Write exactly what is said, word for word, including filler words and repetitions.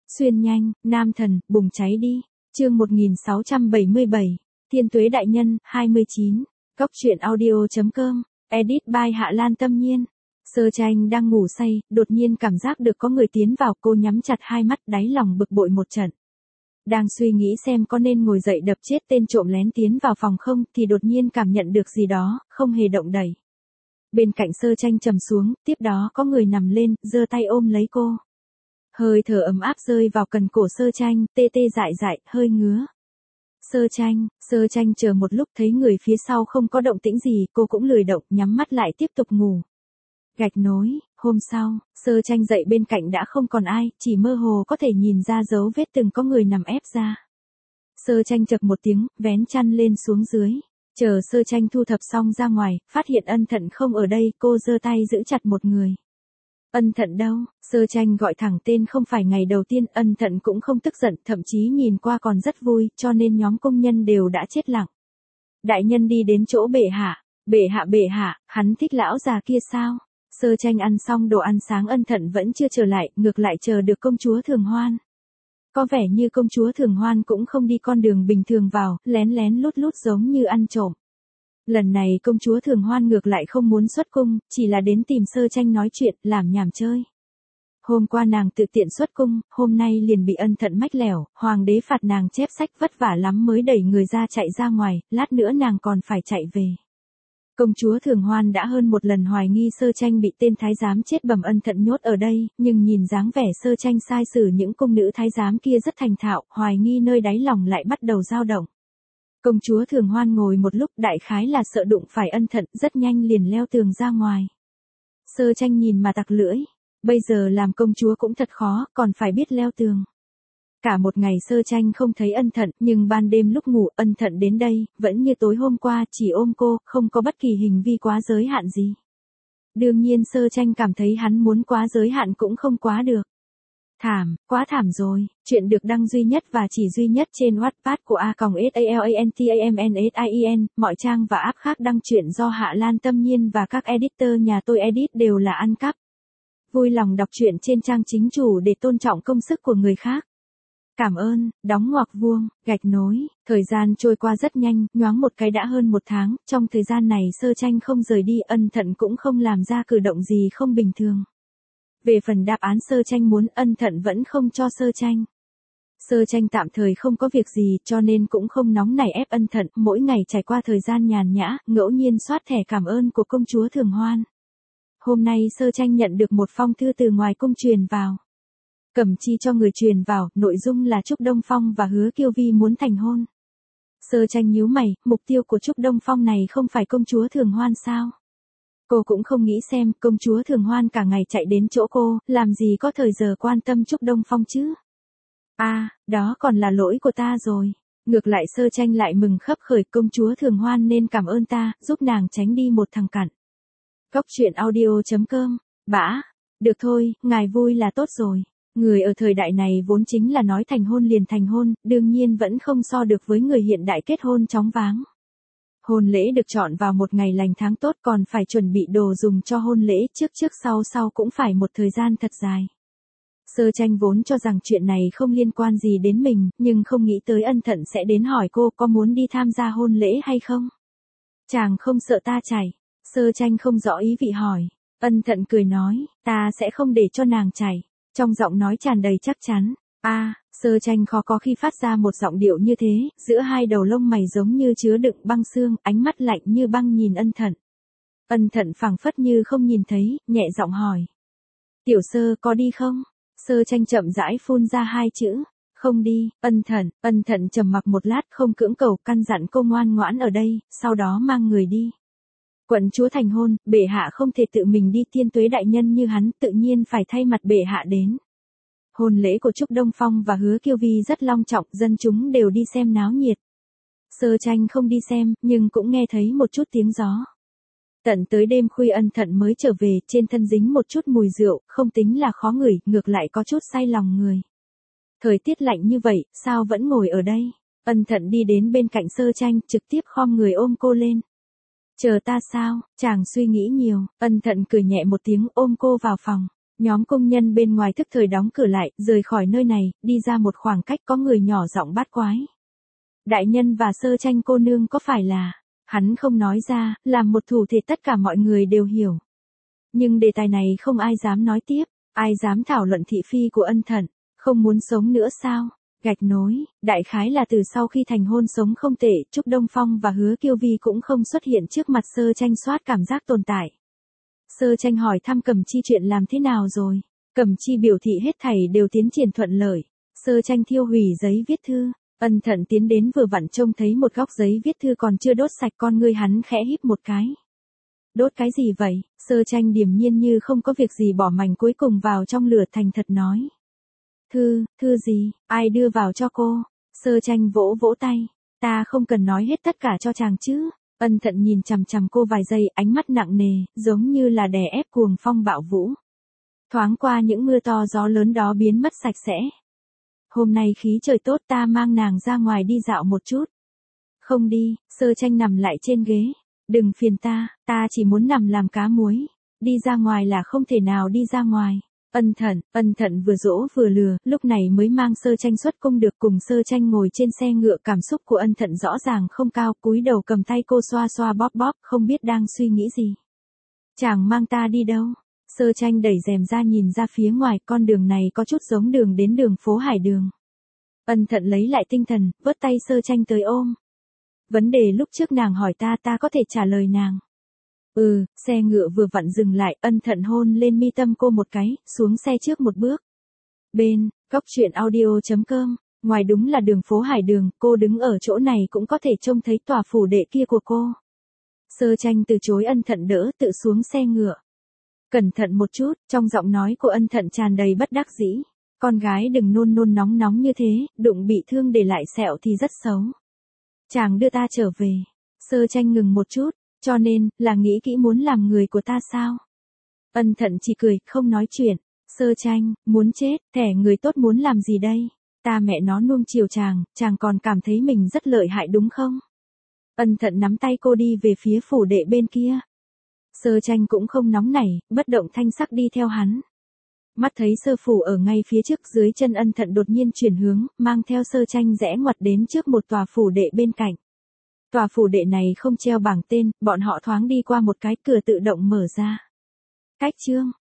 Xuyên nhanh, nam thần, bùng cháy đi. Chương một nghìn sáu trăm bảy mươi bảy. Thiên Tuế đại nhân, hai mươi chín. Cóc truyện audio chấm com. Edit by Hạ Lan Tâm Nhiên. Sơ Tranh đang ngủ say, đột nhiên cảm giác được có người tiến vào, cô nhắm chặt hai mắt, đáy lòng bực bội một trận. Đang suy nghĩ xem có nên ngồi dậy đập chết tên trộm lén tiến vào phòng không, thì đột nhiên cảm nhận được gì đó, không hề động đậy. Bên cạnh Sơ Tranh trầm xuống, tiếp đó có người nằm lên, giơ tay ôm lấy cô. Hơi thở ấm áp rơi vào cần cổ Sơ Tranh, tê tê dại dại, hơi ngứa. Sơ Tranh, Sơ Tranh chờ một lúc thấy người phía sau không có động tĩnh gì, cô cũng lười động, nhắm mắt lại tiếp tục ngủ. Gạch nối, hôm sau, Sơ Tranh dậy bên cạnh đã không còn ai, chỉ mơ hồ có thể nhìn ra dấu vết từng có người nằm ép ra. Sơ Tranh chậc một tiếng, vén chăn lên xuống dưới. Chờ Sơ Tranh thu thập xong ra ngoài, phát hiện Ân Thận không ở đây, cô giơ tay giữ chặt một người. Ân Thận đâu? Sơ Tranh gọi thẳng tên không phải ngày đầu tiên, Ân Thận cũng không tức giận, thậm chí nhìn qua còn rất vui, cho nên nhóm công nhân đều đã chết lặng. Đại nhân đi đến chỗ bệ hạ, bệ hạ bệ hạ, hắn thích lão già kia sao? Sơ Tranh ăn xong đồ ăn sáng, Ân Thận vẫn chưa trở lại, ngược lại chờ được công chúa Thường Hoan. Có vẻ như công chúa Thường Hoan cũng không đi con đường bình thường vào, lén lén lút lút giống như ăn trộm. Lần này công chúa Thường Hoan ngược lại không muốn xuất cung, chỉ là đến tìm Sơ Tranh nói chuyện, làm nhảm chơi. Hôm qua nàng tự tiện xuất cung, hôm nay liền bị Ân Thận mách lẻo, hoàng đế phạt nàng chép sách vất vả lắm mới đẩy người ra chạy ra ngoài, lát nữa nàng còn phải chạy về. Công chúa Thường Hoan đã hơn một lần hoài nghi Sơ Tranh bị tên thái giám chết bầm Ân Thận nhốt ở đây, nhưng nhìn dáng vẻ Sơ Tranh sai xử những cung nữ thái giám kia rất thành thạo, hoài nghi nơi đáy lòng lại bắt đầu dao động. Công chúa Thường Hoan ngồi một lúc, đại khái là sợ đụng phải Ân Thận, rất nhanh liền leo tường ra ngoài. Sơ Tranh nhìn mà tặc lưỡi, bây giờ làm công chúa cũng thật khó, còn phải biết leo tường. Cả một ngày Sơ Tranh không thấy Ân Thận, nhưng ban đêm lúc ngủ Ân Thận đến đây, vẫn như tối hôm qua, chỉ ôm cô, không có bất kỳ hình vi quá giới hạn gì. Đương nhiên Sơ Tranh cảm thấy hắn muốn quá giới hạn cũng không quá được. Thảm, quá thảm rồi. Chuyện được đăng duy nhất và chỉ duy nhất trên Wattpad của A S A L A N T A M N S I E N, mọi trang và app khác đăng truyện do Hạ Lan Tâm Nhiên và các editor nhà tôi edit đều là ăn cắp. Vui lòng đọc truyện trên trang chính chủ để tôn trọng công sức của người khác. Cảm ơn, đóng ngoặc vuông, gạch nối. Thời gian trôi qua rất nhanh, nhoáng một cái đã hơn một tháng, trong thời gian này Sơ Tranh không rời đi, Ân Thận cũng không làm ra cử động gì không bình thường. Về phần đáp án Sơ Tranh muốn, Ân Thận vẫn không cho Sơ Tranh. Sơ Tranh tạm thời không có việc gì, cho nên cũng không nóng nảy ép Ân Thận, mỗi ngày trải qua thời gian nhàn nhã, ngẫu nhiên soát thẻ cảm ơn của công chúa Thường Hoan. Hôm nay Sơ Tranh nhận được một phong thư từ ngoài cung truyền vào. Cẩm Chi cho người truyền vào, nội dung là Trúc Đông Phong và Hứa Kiêu Vi muốn thành hôn. Sơ Tranh nhíu mày, mục tiêu của Trúc Đông Phong này không phải công chúa Thường Hoan sao? Cô cũng không nghĩ xem, công chúa Thường Hoan cả ngày chạy đến chỗ cô, làm gì có thời giờ quan tâm Trúc Đông Phong chứ? À, đó còn là lỗi của ta rồi. Ngược lại Sơ Tranh lại mừng khấp khởi, công chúa Thường Hoan nên cảm ơn ta, giúp nàng tránh đi một thằng cặn. Cóc truyện audio chấm com. Bã. Được thôi, ngài vui là tốt rồi. Người ở thời đại này vốn chính là nói thành hôn liền thành hôn, đương nhiên vẫn không so được với người hiện đại kết hôn chóng váng. Hôn lễ được chọn vào một ngày lành tháng tốt, còn phải chuẩn bị đồ dùng cho hôn lễ, trước trước sau sau cũng phải một thời gian thật dài. Sơ Tranh vốn cho rằng chuyện này không liên quan gì đến mình, nhưng không nghĩ tới Ân Thận sẽ đến hỏi cô có muốn đi tham gia hôn lễ hay không. Chàng không sợ ta chảy? Sơ Tranh không rõ ý vị hỏi. Ân Thận cười nói, ta sẽ không để cho nàng chảy. Trong giọng nói tràn đầy chắc chắn. A, à, Sơ Tranh khó có khi phát ra một giọng điệu như thế, giữa hai đầu lông mày giống như chứa đựng băng xương, ánh mắt lạnh như băng nhìn Ân Thận. Ân Thận phảng phất như không nhìn thấy, nhẹ giọng hỏi. Tiểu Sơ có đi không? Sơ Tranh chậm rãi phun ra hai chữ. Không đi. Ân Thận, Ân Thận trầm mặc một lát, không cưỡng cầu, căn dặn cô ngoan ngoãn ở đây, sau đó mang người đi. Quận chúa thành hôn, bệ hạ không thể tự mình đi, Thiên Tuế đại nhân như hắn tự nhiên phải thay mặt bệ hạ đến. Hôn lễ của Trúc Đông Phong và Hứa Kiêu Vi rất long trọng, dân chúng đều đi xem náo nhiệt. Sơ Tranh không đi xem, nhưng cũng nghe thấy một chút tiếng gió. Tận tới đêm khuya Ân Thận mới trở về, trên thân dính một chút mùi rượu, không tính là khó ngửi, ngược lại có chút say lòng người. Thời tiết lạnh như vậy, sao vẫn ngồi ở đây? Ân Thận đi đến bên cạnh Sơ Tranh, trực tiếp khom người ôm cô lên. Chờ ta sao? Chàng suy nghĩ nhiều. Ân Thận cười nhẹ một tiếng, ôm cô vào phòng. Nhóm công nhân bên ngoài thức thời đóng cửa lại, rời khỏi nơi này, đi ra một khoảng cách có người nhỏ giọng bát quái. Đại nhân và Sơ Tranh cô nương có phải là... Hắn không nói ra, làm một thủ thể tất cả mọi người đều hiểu. Nhưng đề tài này không ai dám nói tiếp, ai dám thảo luận thị phi của Ân Thận, không muốn sống nữa sao? Gạch nối, đại khái là từ sau khi thành hôn sống không tệ, Trúc Đông Phong và Hứa Kiêu Vi cũng không xuất hiện trước mặt Sơ Tranh soát cảm giác tồn tại. Sơ Tranh hỏi thăm Cẩm Chi chuyện làm thế nào rồi, Cẩm Chi biểu thị hết thảy đều tiến triển thuận lợi. Sơ Tranh thiêu hủy giấy viết thư, Ân Thận tiến đến vừa vặn trông thấy một góc giấy viết thư còn chưa đốt sạch, con ngươi hắn khẽ híp một cái. Đốt cái gì vậy? Sơ Tranh điềm nhiên như không có việc gì bỏ mảnh cuối cùng vào trong lửa, thành thật nói. Thư, thư gì, ai đưa vào cho cô? Sơ Tranh vỗ vỗ tay, ta không cần nói hết tất cả cho chàng chứ. Ân Thận nhìn chằm chằm cô vài giây, ánh mắt nặng nề, giống như là đè ép cuồng phong bạo vũ. Thoáng qua những mưa to gió lớn đó biến mất sạch sẽ. Hôm nay khí trời tốt, ta mang nàng ra ngoài đi dạo một chút. Không đi, Sơ Tranh nằm lại trên ghế. Đừng phiền ta, ta chỉ muốn nằm làm cá muối. Đi ra ngoài là không thể nào đi ra ngoài. Ân Thận, Ân Thận vừa dỗ vừa lừa, lúc này mới mang Sơ Tranh xuất cung được, cùng Sơ Tranh ngồi trên xe ngựa. Cảm xúc của Ân Thận rõ ràng không cao, cúi đầu cầm tay cô xoa xoa bóp bóp, không biết đang suy nghĩ gì. Chàng mang ta đi đâu? Sơ Tranh đẩy rèm ra nhìn ra phía ngoài, con đường này có chút giống đường đến đường phố Hải Đường. Ân Thận lấy lại tinh thần, vớt tay Sơ Tranh tới ôm. Vấn đề lúc trước nàng hỏi ta, ta có thể trả lời nàng. Ừ, xe ngựa vừa vặn dừng lại, Ân Thận hôn lên mi tâm cô một cái, xuống xe trước một bước. Bên, góc truyện audio chấm com, ngoài đúng là đường phố Hải Đường, cô đứng ở chỗ này cũng có thể trông thấy tòa phủ đệ kia của cô. Sơ Tranh từ chối Ân Thận đỡ, tự xuống xe ngựa. Cẩn thận một chút, trong giọng nói của Ân Thận tràn đầy bất đắc dĩ. Con gái đừng nôn nôn nóng nóng như thế, đụng bị thương để lại sẹo thì rất xấu. Chàng đưa ta trở về. Sơ Tranh ngừng một chút, cho nên, là nghĩ kỹ muốn làm người của ta sao? Ân Thận chỉ cười, không nói chuyện. Sơ Tranh, muốn chết, thẻ người tốt muốn làm gì đây? Ta mẹ nó nuông chiều chàng, chàng còn cảm thấy mình rất lợi hại đúng không? Ân Thận nắm tay cô đi về phía phủ đệ bên kia. Sơ Tranh cũng không nóng nảy, bất động thanh sắc đi theo hắn. Mắt thấy Sơ phủ ở ngay phía trước, dưới chân Ân Thận đột nhiên chuyển hướng, mang theo Sơ Tranh rẽ ngoặt đến trước một tòa phủ đệ bên cạnh. Tòa phủ đệ này không treo bảng tên, bọn họ thoáng đi qua một cái, cửa tự động mở ra. Cách chương